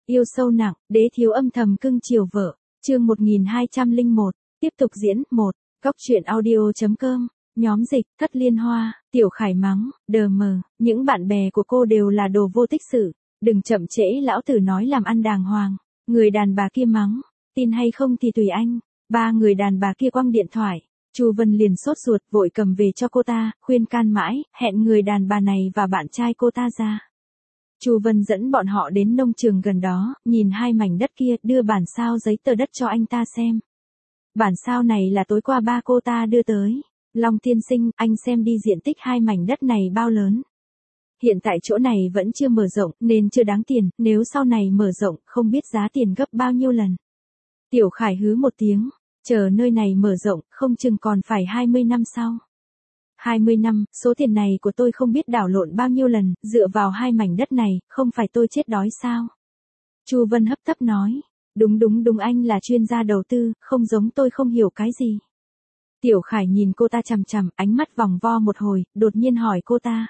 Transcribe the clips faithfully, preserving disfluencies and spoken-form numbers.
Yêu sâu nặng, đế thiếu âm thầm cưng chiều vợ. Chương một nghìn hai trăm lẻ một, tiếp tục diễn. một. Góc truyện audio.com, nhóm dịch, Thất Liên Hoa, Tiểu Khải mắng, đờ mờ, những bạn bè của cô đều là đồ vô tích sự, đừng chậm trễ, lão tử nói làm ăn đàng hoàng. Người đàn bà kia mắng, tin hay không thì tùy anh. Ba người đàn bà kia quăng điện thoại, Chu Vân liền sốt ruột vội cầm về cho cô ta, khuyên can mãi, hẹn người đàn bà này và bạn trai cô ta ra. Chu Vân dẫn bọn họ đến nông trường gần đó, nhìn hai mảnh đất kia, đưa bản sao giấy tờ đất cho anh ta xem. Bản sao này là tối qua ba cô ta đưa tới. Long tiên sinh, anh xem đi diện tích hai mảnh đất này bao lớn. Hiện tại chỗ này vẫn chưa mở rộng, nên chưa đáng tiền, nếu sau này mở rộng, không biết giá tiền gấp bao nhiêu lần. Tiểu Khải hứ một tiếng, chờ nơi này mở rộng, không chừng còn phải hai mươi năm sau. hai mươi năm, số tiền này của tôi không biết đảo lộn bao nhiêu lần, dựa vào hai mảnh đất này, không phải tôi chết đói sao? Chu Vân hấp tấp nói, đúng đúng đúng, anh là chuyên gia đầu tư, không giống tôi không hiểu cái gì. Tiểu Khải nhìn cô ta chằm chằm, ánh mắt vòng vo một hồi, đột nhiên hỏi cô ta.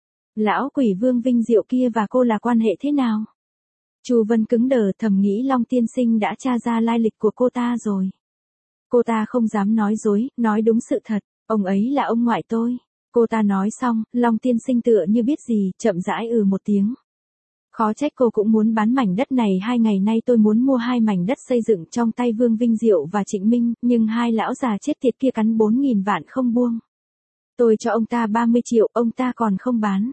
Lão quỷ Vương Vinh Diệu kia và cô là quan hệ thế nào? Chu Vân cứng đờ, thầm nghĩ Long tiên sinh đã tra ra lai lịch của cô ta rồi. Cô ta không dám nói dối, nói đúng sự thật, ông ấy là ông ngoại tôi. Cô ta nói xong, Long tiên sinh tựa như biết gì, chậm rãi ừ một tiếng. Khó trách cô cũng muốn bán mảnh đất này, hai ngày nay tôi muốn mua hai mảnh đất xây dựng trong tay Vương Vinh Diệu và Trịnh Minh, nhưng hai lão già chết tiệt kia cắn bốn nghìn vạn không buông. Tôi cho ông ta ba mươi triệu, ông ta còn không bán.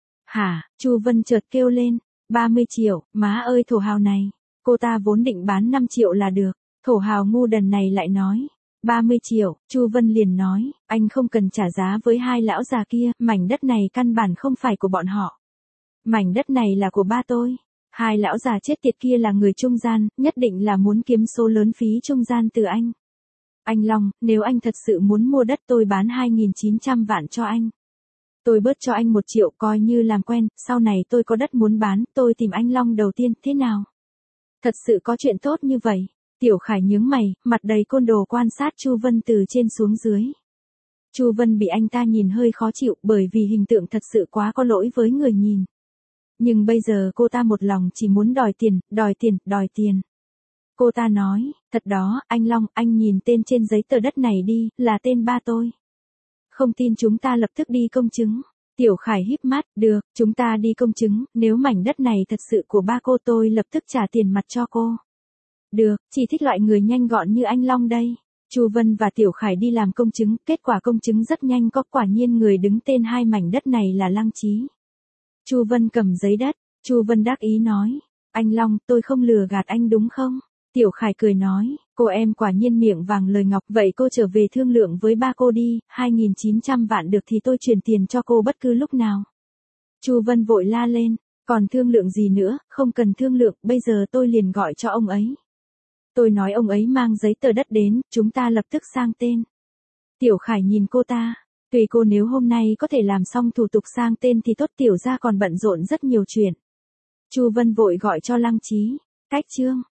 Hả? Chu Vân chợt kêu lên, ba mươi triệu, má ơi thổ hào này. Cô ta vốn định bán năm triệu là được, thổ hào ngu đần này lại nói. ba mươi triệu, Chu Vân liền nói, anh không cần trả giá với hai lão già kia, mảnh đất này căn bản không phải của bọn họ. Mảnh đất này là của ba tôi. Hai lão già chết tiệt kia là người trung gian, nhất định là muốn kiếm số lớn phí trung gian từ anh. Anh Long, nếu anh thật sự muốn mua đất tôi bán hai nghìn chín trăm vạn cho anh. Tôi bớt cho anh một triệu coi như làm quen, sau này tôi có đất muốn bán, tôi tìm anh Long đầu tiên, thế nào? Thật sự có chuyện tốt như vậy. Tiểu Khải nhướng mày, mặt đầy côn đồ quan sát Chu Vân từ trên xuống dưới. Chu Vân bị anh ta nhìn hơi khó chịu bởi vì hình tượng thật sự quá có lỗi với người nhìn. Nhưng bây giờ cô ta một lòng chỉ muốn đòi tiền, đòi tiền, đòi tiền. Cô ta nói, thật đó, anh Long, anh nhìn tên trên giấy tờ đất này đi, là tên ba tôi. Không tin chúng ta lập tức đi công chứng. Tiểu Khải híp mắt, được, chúng ta đi công chứng, nếu mảnh đất này thật sự của ba cô tôi lập tức trả tiền mặt cho cô. Được, chỉ thích loại người nhanh gọn như anh Long đây. Chu Vân và Tiểu Khải đi làm công chứng, kết quả công chứng rất nhanh, có quả nhiên người đứng tên hai mảnh đất này là Lăng Chí. Chu Vân cầm giấy đất, Chu Vân đắc ý nói, anh Long, tôi không lừa gạt anh đúng không? Tiểu Khải cười nói, cô em quả nhiên miệng vàng lời ngọc, vậy cô trở về thương lượng với ba cô đi, hai nghìn chín trăm vạn được thì tôi chuyển tiền cho cô bất cứ lúc nào. Chu Vân vội la lên, còn thương lượng gì nữa, không cần thương lượng, bây giờ tôi liền gọi cho ông ấy. Tôi nói ông ấy mang giấy tờ đất đến, chúng ta lập tức sang tên. Tiểu Khải nhìn cô ta, tùy cô, nếu hôm nay có thể làm xong thủ tục sang tên thì tốt, tiểu gia còn bận rộn rất nhiều chuyện. Chu Vân vội gọi cho Lăng Chí, cách chương.